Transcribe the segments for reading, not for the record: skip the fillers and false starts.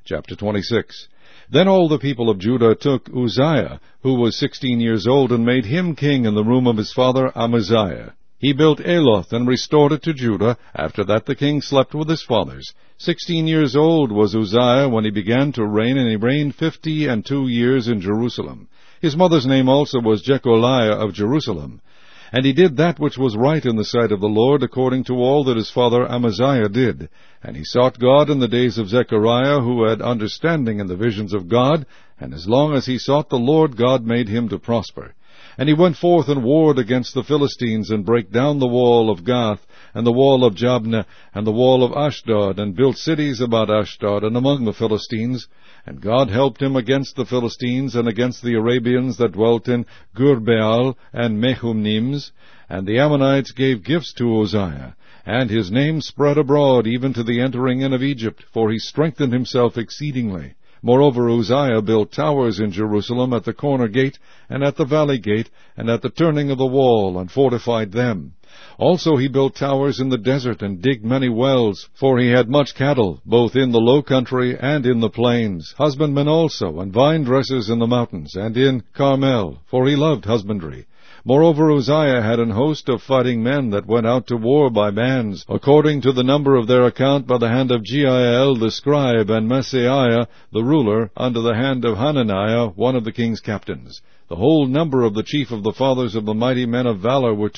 Chapter 26. Then all the people of Judah took Uzziah, who was 16 years old, and made him king in the room of his father Amaziah. He built Eloth and restored it to Judah. After that the king slept with his fathers. 16 years old was Uzziah when he began to reign, and he reigned 52 years in Jerusalem. His mother's name also was Jecholiah of Jerusalem. And he did that which was right in the sight of the Lord, according to all that his father Amaziah did. And he sought God in the days of Zechariah, who had understanding in the visions of God, and as long as he sought the Lord, God made him to prosper. And he went forth and warred against the Philistines, and brake down the wall of Gath, and the wall of Jabneh, and the wall of Ashdod, and built cities about Ashdod and among the Philistines. And God helped him against the Philistines, and against the Arabians that dwelt in Gurbaal and Mehumnims. And the Ammonites gave gifts to Uzziah. And his name spread abroad, even to the entering in of Egypt, for he strengthened himself exceedingly. Moreover, Uzziah built towers in Jerusalem at the corner gate, and at the valley gate, and at the turning of the wall, and fortified them. Also he built towers in the desert, and digged many wells, for he had much cattle, both in the low country and in the plains, husbandmen also, and vine-dressers in the mountains, and in Carmel, for he loved husbandry. Moreover, Uzziah had an host of fighting men that went out to war by bands, according to the number of their account, by the hand of Jeiel the scribe, and Maaseiah the ruler, under the hand of Hananiah, one of the king's captains. The whole number of the chief of the fathers of the mighty men of valor were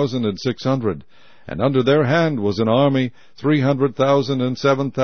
2,600. And under their hand was an army, 300,000 and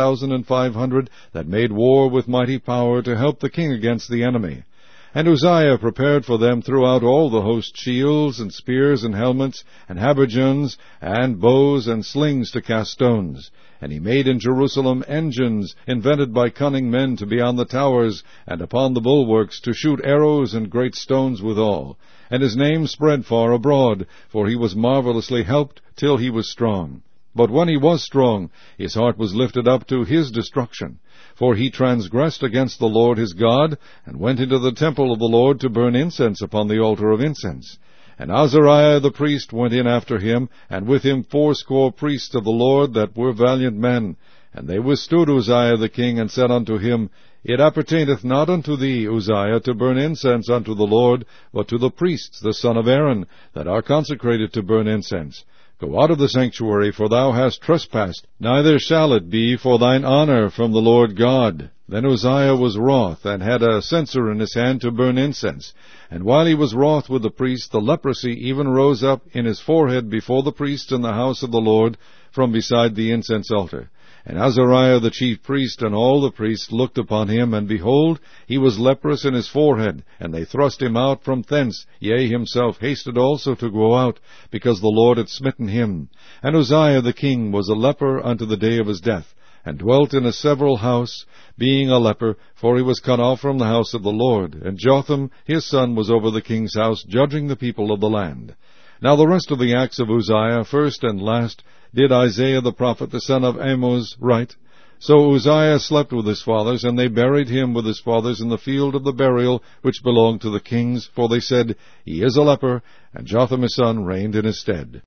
7,500, that made war with mighty power to help the king against the enemy. And Uzziah prepared for them throughout all the host shields, and spears, and helmets, and habergeons, and bows, and slings to cast stones. And he made in Jerusalem engines, invented by cunning men, to be on the towers, and upon the bulwarks, to shoot arrows and great stones withal. And his name spread far abroad, for he was marvelously helped, till he was strong. But when he was strong, his heart was lifted up to his destruction. For he transgressed against the Lord his God, and went into the temple of the Lord to burn incense upon the altar of incense. And Azariah the priest went in after him, and with him 80 priests of the Lord that were valiant men. And they withstood Uzziah the king, and said unto him, It appertaineth not unto thee, Uzziah, to burn incense unto the Lord, but to the priests, the son of Aaron, that are consecrated to burn incense. Go out of the sanctuary, for thou hast trespassed, neither shall it be for thine honor from the Lord God. Then Uzziah was wroth, and had a censer in his hand to burn incense. And while he was wroth with the priests, the leprosy even rose up in his forehead before the priests in the house of the Lord, from beside the incense altar. And Azariah the chief priest and all the priests looked upon him, and behold, he was leprous in his forehead, and they thrust him out from thence. Yea, himself hasted also to go out, because the Lord had smitten him. And Uzziah the king was a leper unto the day of his death, and dwelt in a several house, being a leper, for he was cut off from the house of the Lord. And Jotham his son was over the king's house, judging the people of the land. Now the rest of the acts of Uzziah, first and last, did Isaiah the prophet, the son of Amoz, write. So Uzziah slept with his fathers, and they buried him with his fathers in the field of the burial which belonged to the kings, for they said, He is a leper, and Jotham his son reigned in his stead.